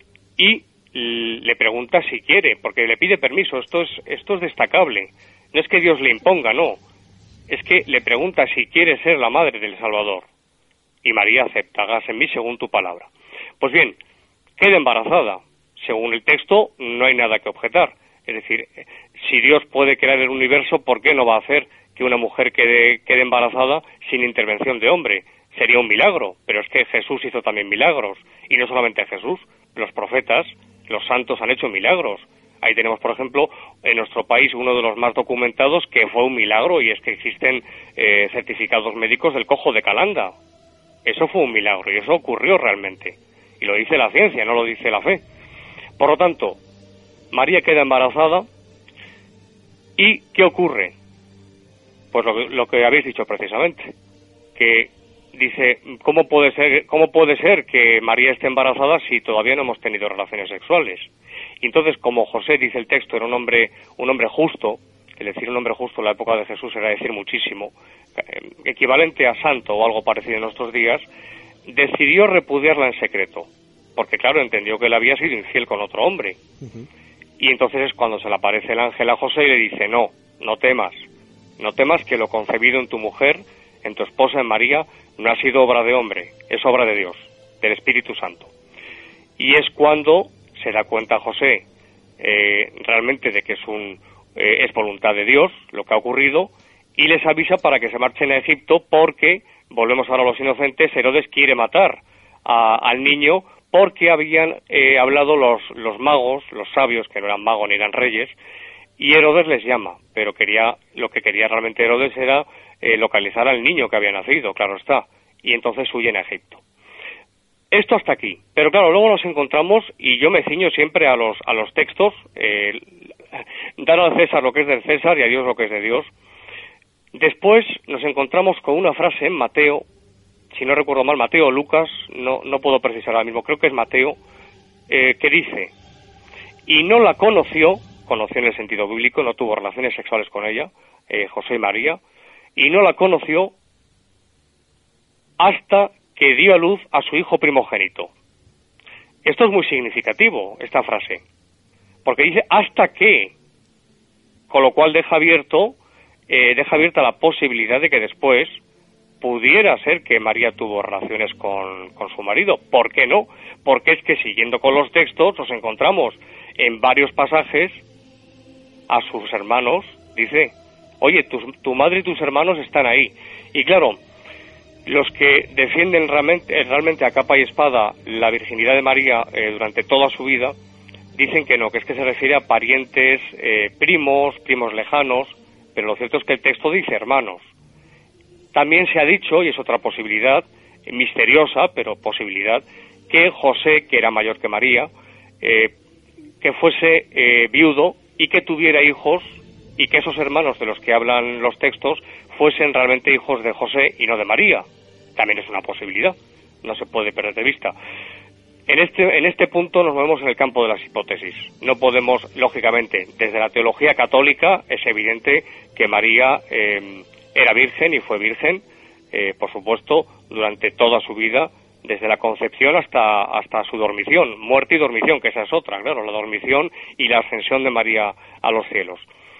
y le pregunta si quiere, porque le pide permiso. Esto es, esto es destacable. No es que Dios le imponga, no. Es que le pregunta si quiere ser la madre del Salvador. Y María acepta, hágase en mí según tu palabra. Pues bien, queda embarazada. Según el texto, no hay nada que objetar. Es decir, si Dios puede crear el universo, ¿por qué no va a hacer que una mujer quede, quede embarazada sin intervención de hombre? Sería un milagro, pero es que Jesús hizo también milagros, y no solamente Jesús, los profetas, los santos han hecho milagros. Ahí tenemos, por ejemplo, en nuestro país uno de los más documentados que fue un milagro, y es que existen eh, certificados médicos del cojo de Calanda. Eso fue un milagro, y eso ocurrió realmente, y lo dice la ciencia, no lo dice la fe. Por lo tanto, María queda embarazada, ¿y qué ocurre? Pues lo, lo que habéis dicho precisamente, que dice, ¿cómo puede ser cómo puede ser que María esté embarazada si todavía no hemos tenido relaciones sexuales? Y entonces, como José, dice el texto, era un hombre un hombre justo, es decir, un hombre justo en la época de Jesús era decir muchísimo, eh, equivalente a santo o algo parecido en nuestros días, decidió repudiarla en secreto. porque claro, entendió que él había sido infiel con otro hombre. Uh-huh. Y entonces es cuando se le aparece el ángel a José y le dice, no, no temas, no temas que lo concebido en tu mujer, en tu esposa, en María, no ha sido obra de hombre, es obra de Dios, del Espíritu Santo. Y es cuando se da cuenta José eh, realmente de que es un eh, es voluntad de Dios lo que ha ocurrido, y les avisa para que se marchen a Egipto porque, volvemos ahora a los inocentes, Herodes quiere matar a, al niño porque habían eh, hablado los, los magos, los sabios, que no eran magos ni eran reyes, y Herodes les llama, pero quería lo que quería realmente Herodes era eh, localizar al niño que había nacido, claro está, y entonces huyen a Egipto. Esto hasta aquí, pero claro, luego nos encontramos, y yo me ciño siempre a los a los textos, eh, dar al César lo que es del César y a Dios lo que es de Dios. Después nos encontramos con una frase en Mateo, si no recuerdo mal, Mateo o Lucas, no, no puedo precisar ahora mismo, creo que es Mateo, eh, que dice, y no la conoció, conoció en el sentido bíblico, no tuvo relaciones sexuales con ella, eh, José y María, y no la conoció hasta que dio a luz a su hijo primogénito. Esto es muy significativo, esta frase, porque dice hasta que, con lo cual deja abierto, eh, deja abierta la posibilidad de que después pudiera ser que María tuvo relaciones con, con su marido. ¿Por qué no? Porque es que siguiendo con los textos nos encontramos en varios pasajes a sus hermanos, dice, oye, tu, tu madre y tus hermanos están ahí. Y claro, los que defienden realmente, realmente a capa y espada la virginidad de María eh, durante toda su vida, dicen que no, que es que se refiere a parientes, eh, primos, primos lejanos, pero lo cierto es que el texto dice hermanos. También se ha dicho, y es otra posibilidad, eh, misteriosa, pero posibilidad, que José, que era mayor que María, eh, que fuese eh, viudo y que tuviera hijos, y que esos hermanos de los que hablan los textos fuesen realmente hijos de José y no de María. También es una posibilidad, no se puede perder de vista. En este, en este punto nos movemos en el campo de las hipótesis. No podemos, lógicamente, desde la teología católica es evidente que María eh, era virgen y fue virgen, eh, por supuesto, durante toda su vida, desde la concepción hasta, hasta su dormición, muerte y dormición, que esa es otra, claro, la dormición y la ascensión de María a los cielos.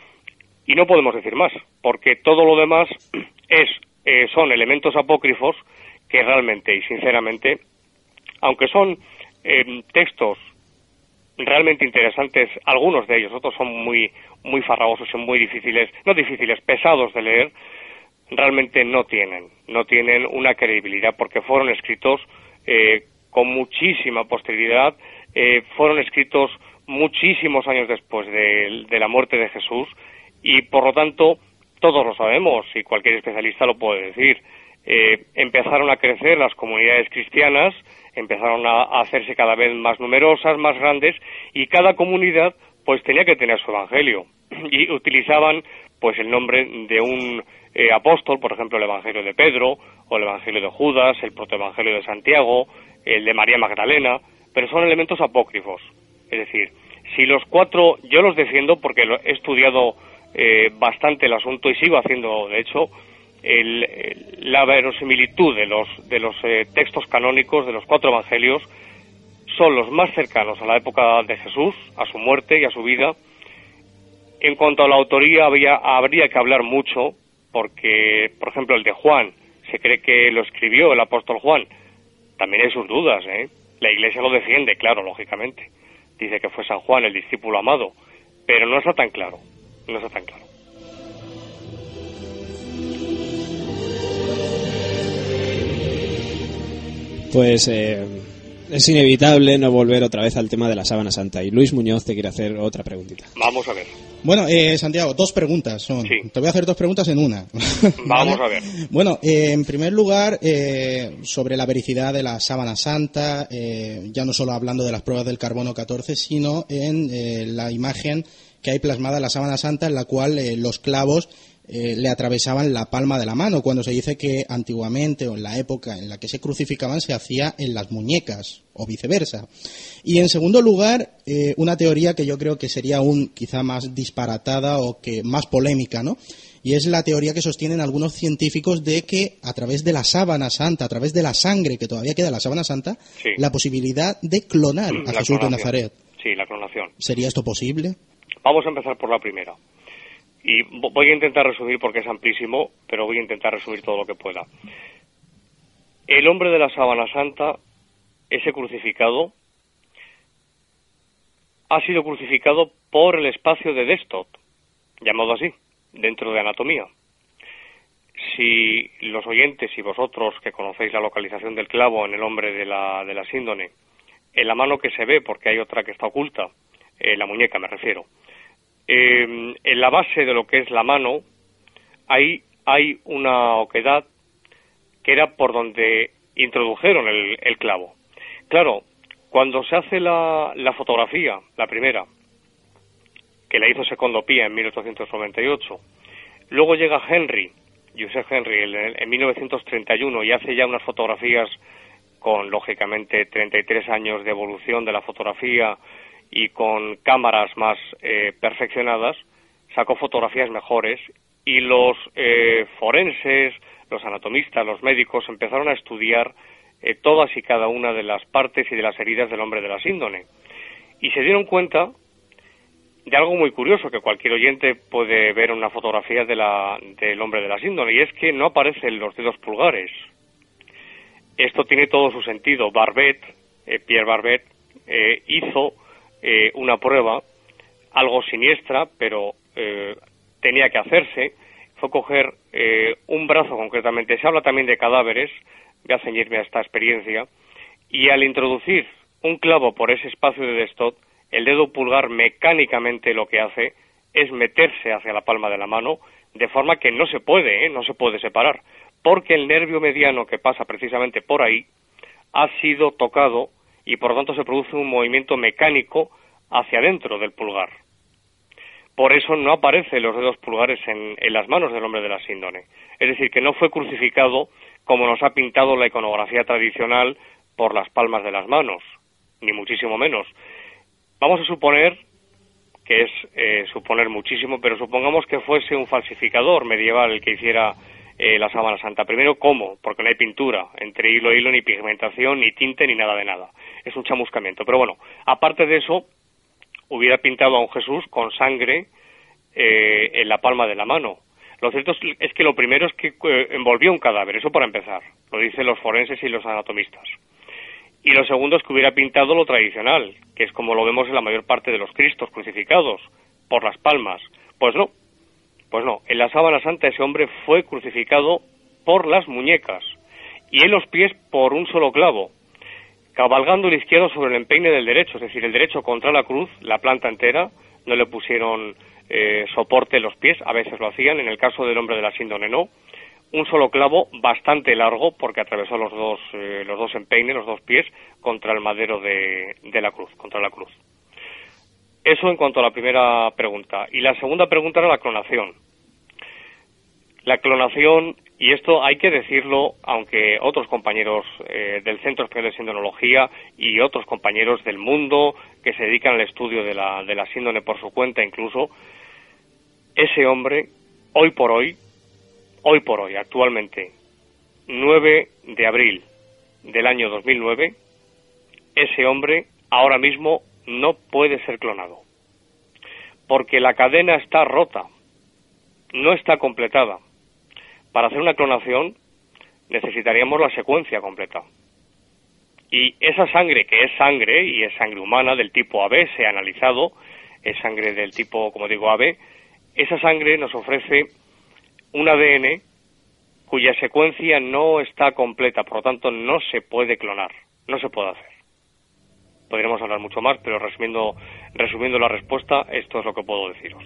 Y no podemos decir más, porque todo lo demás es eh, son elementos apócrifos que realmente y sinceramente, aunque son eh, textos realmente interesantes, algunos de ellos, otros son muy muy farragosos y muy difíciles, no difíciles, pesados de leer, realmente no tienen, no tienen una credibilidad, porque fueron escritos eh, con muchísima posterioridad, eh, fueron escritos muchísimos años después de, de la muerte de Jesús, y por lo tanto, todos lo sabemos, y cualquier especialista lo puede decir, eh, empezaron a crecer las comunidades cristianas, empezaron a, a hacerse cada vez más numerosas, más grandes, y cada comunidad pues tenía que tener su evangelio, y utilizaban pues el nombre de un eh, apóstol, por ejemplo el evangelio de Pedro, o el evangelio de Judas, el protoevangelio de Santiago, el de María Magdalena, pero son elementos apócrifos, es decir, si los cuatro, yo los defiendo porque lo, he estudiado eh, bastante el asunto y sigo haciendo, de hecho, el, el, la verosimilitud de los, de los eh, textos canónicos de los cuatro evangelios son los más cercanos a la época de Jesús, a su muerte y a su vida. En cuanto a la autoría había, habría que hablar mucho, porque, por ejemplo, el de Juan, se cree que lo escribió el apóstol Juan. También hay sus dudas, ¿eh? La Iglesia lo defiende, claro, lógicamente. Dice que fue San Juan, el discípulo amado, pero no está tan claro, no está tan claro. Pues eh, es inevitable no volver otra vez al tema de la sábana santa. Y Luis Muñoz te quiere hacer otra preguntita. Vamos a ver. Bueno, eh, Santiago, dos preguntas son. Sí. Te voy a hacer dos preguntas en una. Vamos ¿Vale? a ver. Bueno, eh, en primer lugar, eh, sobre la vericidad de la sábana santa, eh, ya no solo hablando de las pruebas del carbono catorce, sino en eh, la imagen que hay plasmada en la sábana santa, en la cual eh, los clavos Eh, le atravesaban la palma de la mano, cuando se dice que antiguamente o en la época en la que se crucificaban se hacía en las muñecas o viceversa. Y en segundo lugar, eh, una teoría que yo creo que sería aún quizá más disparatada o que más polémica, ¿no? y es la teoría que sostienen algunos científicos de que a través de la sábana santa, a través de la sangre que todavía queda en la sábana santa, sí. la posibilidad de clonar a la Jesús clonación. de Nazaret. Sí, la clonación. ¿Sería esto posible? Vamos a empezar por la primera. Y voy a intentar resumir porque es amplísimo, pero voy a intentar resumir todo lo que pueda. El hombre de la sábana santa, ese crucificado, ha sido crucificado por el espacio de Destot, llamado así, dentro de anatomía. Si los oyentes y vosotros que conocéis la localización del clavo en el hombre de la, de la síndone, en la mano que se ve, porque hay otra que está oculta, eh, la muñeca me refiero, eh, en la base de lo que es la mano, ahí hay una oquedad que era por donde introdujeron el, el clavo. Claro, cuando se hace la, la fotografía, la primera, que la hizo Secondo Pia en mil ochocientos noventa y ocho, luego llega Henry, Joseph Henry, en, en mil novecientos treinta y uno, y hace ya unas fotografías con, lógicamente, treinta y tres años de evolución de la fotografía y con cámaras más eh, perfeccionadas, sacó fotografías mejores, y los eh, forenses, los anatomistas, los médicos empezaron a estudiar eh, todas y cada una de las partes y de las heridas del hombre de la síndone. Y se dieron cuenta de algo muy curioso que cualquier oyente puede ver en una fotografía de la, del hombre de la síndone, y es que no aparecen los dedos pulgares. Esto tiene todo su sentido. Barbet, eh, Pierre Barbet, eh, hizo eh, una prueba, algo siniestra, pero eh, tenía que hacerse. Fue coger eh, un brazo concretamente. Se habla también de cadáveres, voy a ceñirme a esta experiencia, y al introducir un clavo por ese espacio de Destot, el dedo pulgar mecánicamente lo que hace es meterse hacia la palma de la mano, de forma que no se puede, ¿eh? no se puede separar, porque el nervio mediano que pasa precisamente por ahí ha sido tocado y por lo tanto se produce un movimiento mecánico hacia adentro del pulgar. Por eso no aparecen los dedos pulgares en, en las manos del hombre de la síndone. Es decir, que no fue crucificado como nos ha pintado la iconografía tradicional por las palmas de las manos, ni muchísimo menos. Vamos a suponer, que es eh, suponer muchísimo, pero supongamos que fuese un falsificador medieval el que hiciera eh, la sábana santa. Primero, ¿cómo? Porque no hay pintura, entre hilo e hilo, ni pigmentación, ni tinte, ni nada de nada. Es un chamuscamiento. Pero bueno, aparte de eso, hubiera pintado a un Jesús con sangre eh, en la palma de la mano. Lo cierto es que lo primero es que eh, envolvió un cadáver, eso para empezar. Lo dicen los forenses y los anatomistas. Y lo segundo es que hubiera pintado lo tradicional, que es como lo vemos en la mayor parte de los Cristos crucificados, por las palmas. Pues no, pues no. En la sábana santa ese hombre fue crucificado por las muñecas y en los pies por un solo clavo, cabalgando el izquierdo sobre el empeine del derecho, es decir, el derecho contra la cruz, la planta entera, no le pusieron eh, soporte en los pies, a veces lo hacían, en el caso del hombre de la síndone no. Un solo clavo bastante largo porque atravesó los dos eh, los dos empeines, los dos pies contra el madero de, de la cruz, contra la cruz. Eso en cuanto a la primera pregunta. Y la segunda pregunta era la clonación. La clonación, y esto hay que decirlo, aunque otros compañeros eh, del Centro Español de Sindonología y otros compañeros del mundo que se dedican al estudio de la, de la síndone por su cuenta incluso, ese hombre, hoy por hoy, Hoy por hoy, actualmente, nueve de abril del año dos mil nueve, ese hombre ahora mismo no puede ser clonado. Porque la cadena está rota, no está completada. Para hacer una clonación necesitaríamos la secuencia completa. Y esa sangre, que es sangre, y es sangre humana del tipo A B, se ha analizado, es sangre del tipo, como digo, A B, esa sangre nos ofrece un A D N cuya secuencia no está completa, por lo tanto no se puede clonar, no se puede hacer. Podríamos hablar mucho más, pero resumiendo, resumiendo la respuesta, esto es lo que puedo deciros.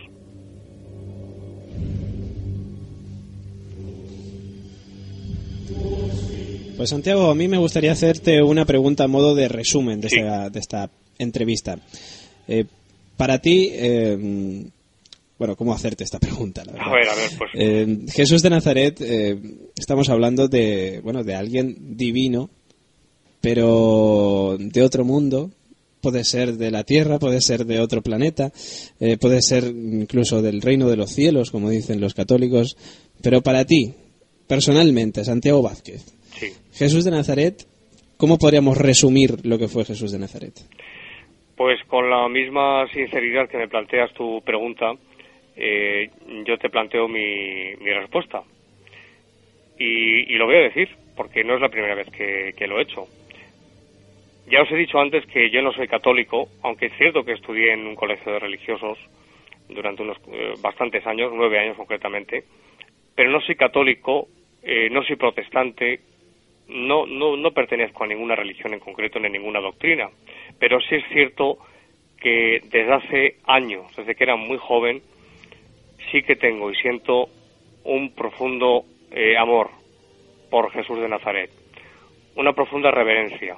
Pues Santiago, a mí me gustaría hacerte una pregunta a modo de resumen de, sí. esta, de esta entrevista. Eh, para ti... Eh, Bueno, ¿cómo hacerte esta pregunta? La verdad? A ver, a ver, pues... Eh, Jesús de Nazaret, eh, estamos hablando de, bueno, de alguien divino, pero de otro mundo, puede ser de la Tierra, puede ser de otro planeta, eh, puede ser incluso del reino de los cielos, como dicen los católicos. Pero para ti, personalmente, Santiago Vázquez, sí. Jesús de Nazaret, ¿cómo podríamos resumir lo que fue Jesús de Nazaret? Pues con la misma sinceridad que me planteas tu pregunta, eh, yo te planteo mi, mi respuesta. Y, y lo voy a decir, porque no es la primera vez que, que lo he hecho. Ya os he dicho antes que yo no soy católico, aunque es cierto que estudié en un colegio de religiosos durante unos eh, bastantes años, nueve años concretamente, pero no soy católico, eh, no soy protestante, no, no, no pertenezco a ninguna religión en concreto ni a ninguna doctrina, pero sí es cierto que desde hace años, desde que era muy joven, sí que tengo y siento un profundo eh, amor por Jesús de Nazaret, una profunda reverencia.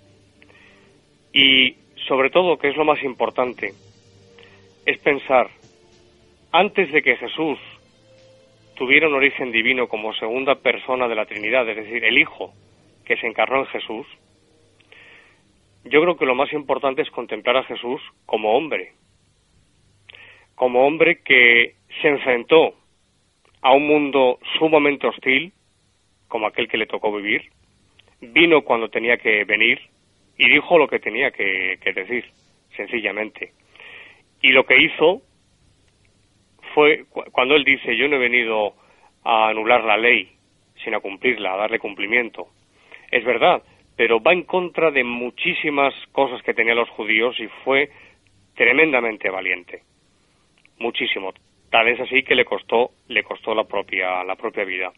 Y sobre todo, que es lo más importante, es pensar, antes de que Jesús tuviera un origen divino como segunda persona de la Trinidad, es decir, el Hijo que se encarnó en Jesús, yo creo que lo más importante es contemplar a Jesús como hombre, como hombre que se enfrentó a un mundo sumamente hostil, como aquel que le tocó vivir, vino cuando tenía que venir y dijo lo que tenía que, que decir, sencillamente. Y lo que hizo fue, cuando él dice, yo no he venido a anular la ley, sino a cumplirla, a darle cumplimiento. Es verdad, pero va en contra de muchísimas cosas que tenían los judíos y fue tremendamente valiente. Muchísimo. Tal es así que le costó, le costó la propia, la propia vida.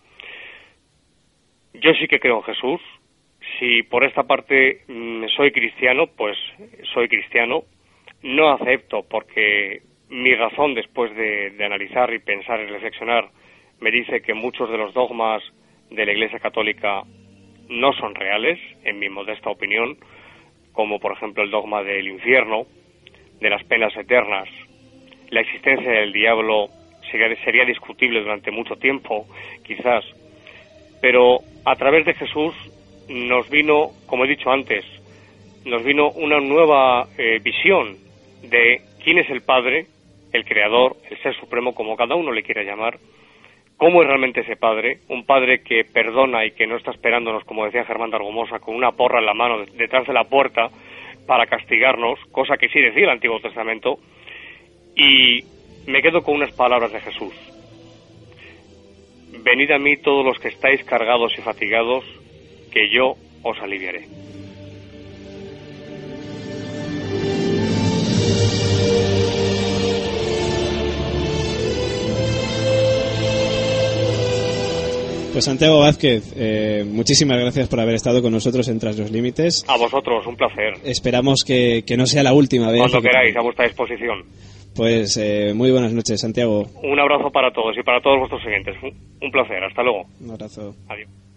Yo sí que creo en Jesús. Si por esta parte mmm, soy cristiano, pues soy cristiano. No acepto, porque mi razón después de, de analizar y pensar y reflexionar me dice que muchos de los dogmas de la Iglesia Católica no son reales, en mi modesta opinión, como por ejemplo el dogma del infierno, de las penas eternas. La existencia del diablo sería, sería discutible durante mucho tiempo, quizás, pero a través de Jesús nos vino, como he dicho antes, nos vino una nueva eh, visión de quién es el Padre, el Creador, el Ser Supremo, como cada uno le quiera llamar, cómo es realmente ese Padre, un Padre que perdona y que no está esperándonos, como decía Germán de Argumosa, con una porra en la mano detrás de la puerta para castigarnos, cosa que sí decía el Antiguo Testamento, y me quedo con unas palabras de Jesús. Venid a mí todos los que estáis cargados y fatigados, que yo os aliviaré. Pues Santiago Vázquez, eh, muchísimas gracias por haber estado con nosotros en Tras los Límites. A vosotros, un placer. Esperamos que, que no sea la última vez. Cuando queráis, a vuestra disposición. Pues eh, muy buenas noches, Santiago. Un abrazo para todos y para todos vuestros oyentes. Un, un placer, hasta luego. Un abrazo. Adiós.